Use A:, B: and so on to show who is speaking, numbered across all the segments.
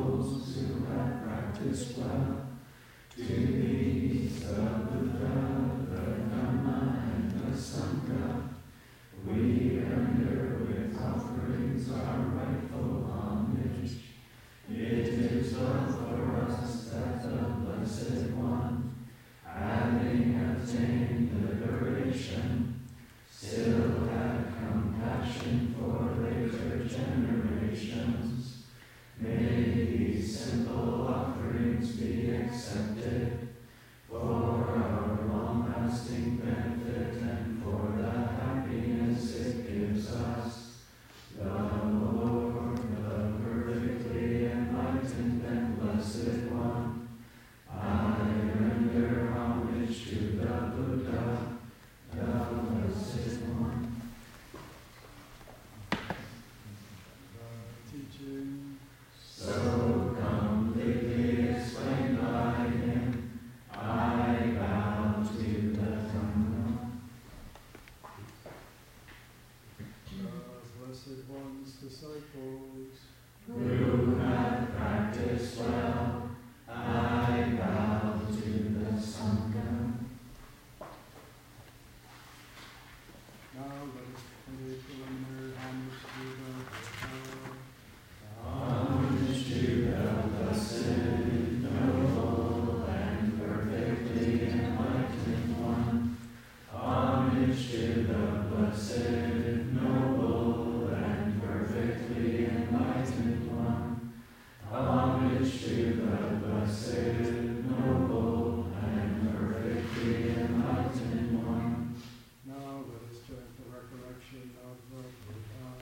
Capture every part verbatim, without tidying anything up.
A: those who have practiced well. To these the Buddha, the Dhamma, and the Sangha, we render with offerings our rightful homage. It is well for us that the Blessed One, having attained liberation, still had compassion for later generations. May these simple offerings be accepted for our long-lasting benefit and for the happiness it gives us. The Lord, the perfectly enlightened and blessed One, I render homage to the Buddha, the Blessed One.
B: Teaching
A: so completely explained by him, I bow to the Dhamma.
B: the Blessed One's disciples,
A: Who have practiced well, I bow to the Sangha.
B: now let us pay preliminary homage to the Buddha.
A: Homage to the blessed, noble, and perfectly enlightened One. Homage to the blessed, noble, and perfectly enlightened One. Homage to the blessed, noble, and perfectly enlightened One.
B: Now let us chant the recollection of the Buddha.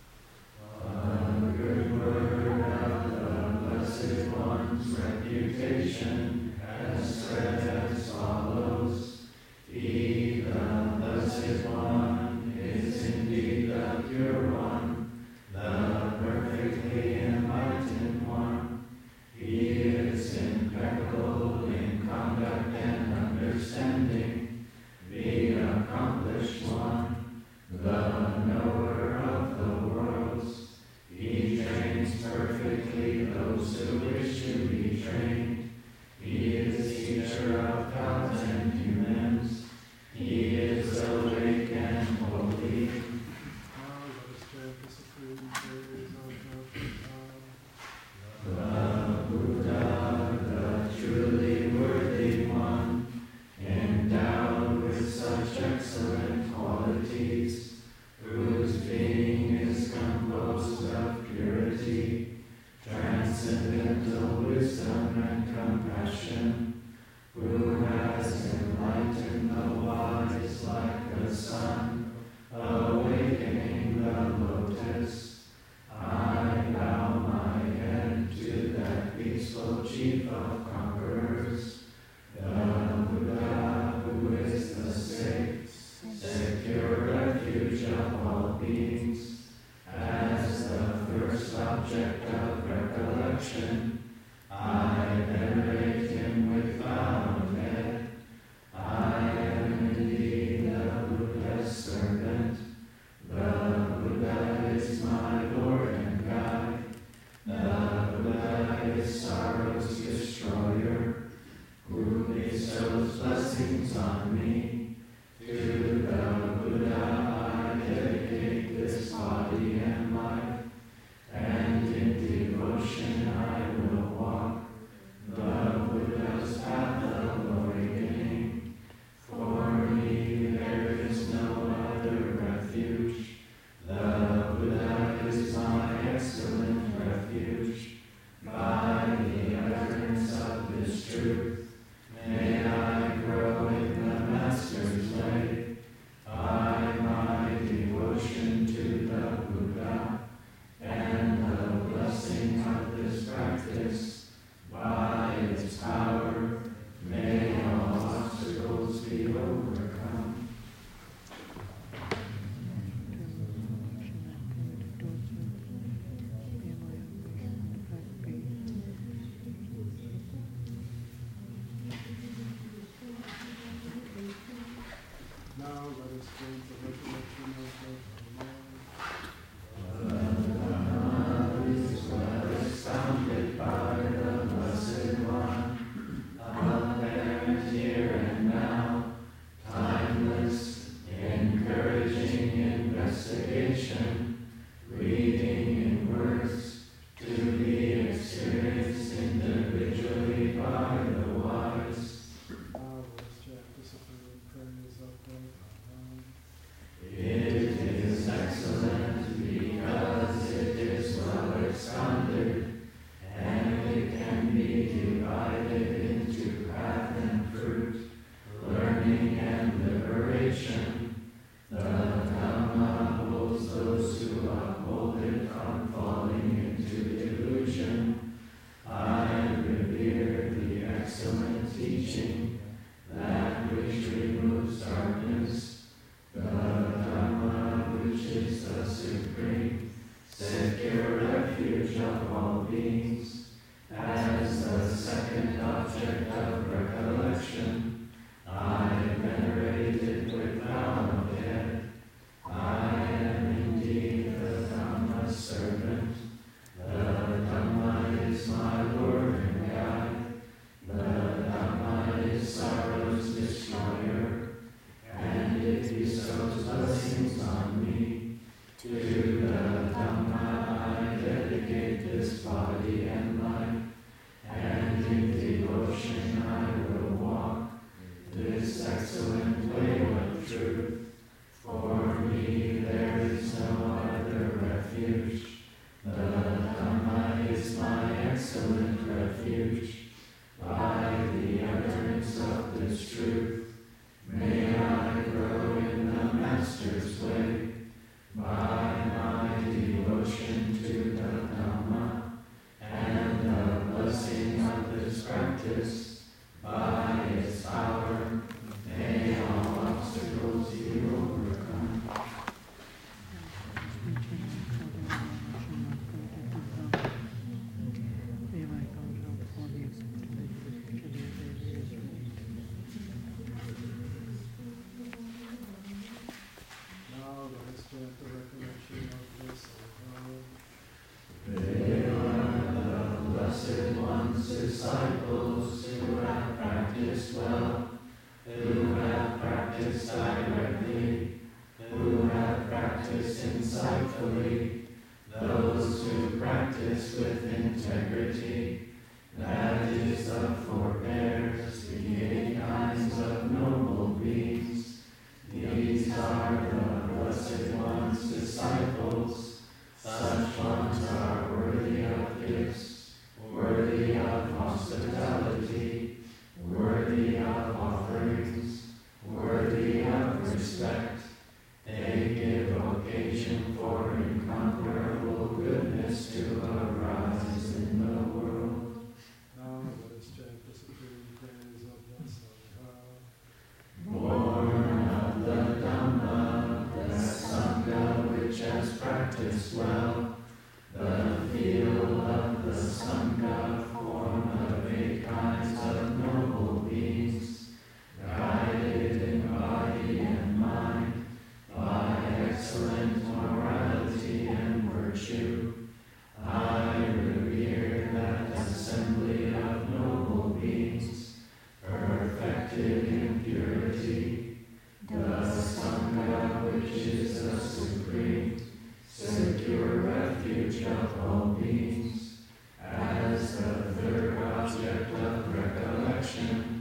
A: The good word of the Blessed One's reputation has spread as follows. He, the Blessed One, is indeed the pure One, the perfectly enlightened One. He is impeccable in conduct and understanding, the accomplished One, the knower of the worlds. He trains perfectly those who wish to be trained. He is teacher of gods and humans. He is awake and holy.
B: Now let us chant the supreme praise of the Buddha.
A: The Buddha, the truly worthy One, endowed with such excellent qualities, whose being is composed of purity, transcendental wisdom, and compassion, who has enlightened the wise like the sun, awakening the lotus. I bow my head to that peaceful chief of conquerors, the Buddha, who is the safe, secure refuge of all beings. As the first object of recollection, I venerate him with bowed head. I am indeed the Buddha's servant. The Buddha is my Lord and guide. The Buddha is sorrow's destroyer, who bestows blessings on me. To the Buddha I dedicate this body and life, and in devotion I will walk the Buddha's path of awakening. For me there is no other refuge. The Buddha is my excellent refuge. By the utterance of this truth, may I grow in the Master's way. By my devotion to the Buddha and the blessing of this practice, by its power, may all obstacles be overcome.
B: Now let us chant the recollection of the Buddha.
A: The Dhamma is well expounded by object of recollection. I venerate it with bowed head. I am indeed the Dhamma's servant. The Dhamma is my Lord and guide. The Dhamma is sorrow's destroyer, and it bestows blessings on me. To the Dhamma I dedicate this body and life, and in devotion I will walk this excellent way of truth. For me there is no other refuge. The Dhamma is my excellent refuge. By the utterance of this truth, may I grow in the Master's way. By my devotion to the Dhamma and the blessing of this practice, by its power, may all obstacles be overcome.
B: Now let us chant the recollection of this.
A: They are the Blessed One's disciples who have practiced well, who have practiced directly, who have practiced insightfully, those who practice with integrity, that is, the forebears, the eight kinds of noble beings. These are the Blessed One's disciples. Such ones are worthy of gifts, worthy of hospitality, worthy of offerings, worthy of respect. They give occasion for incomparable goodness to arise in the world.
B: Now let us chant the supreme praise of the Sangha.
A: Born of the Dhamma, the Sangha which has practiced well, the field of the Sangha form of eight kinds of noble beings, guided in body and mind by excellent morality and virtue. I revere that assembly of noble beings, perfected in purity, the Sangha which is the supreme, secure refuge of all beings, as the third object of recollection.